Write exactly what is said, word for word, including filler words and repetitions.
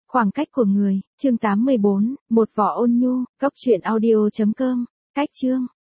Khoảng cách của người, chương tám mươi bốn, một vỏ ôn nhu, góc truyện audio chấm com, cách chương.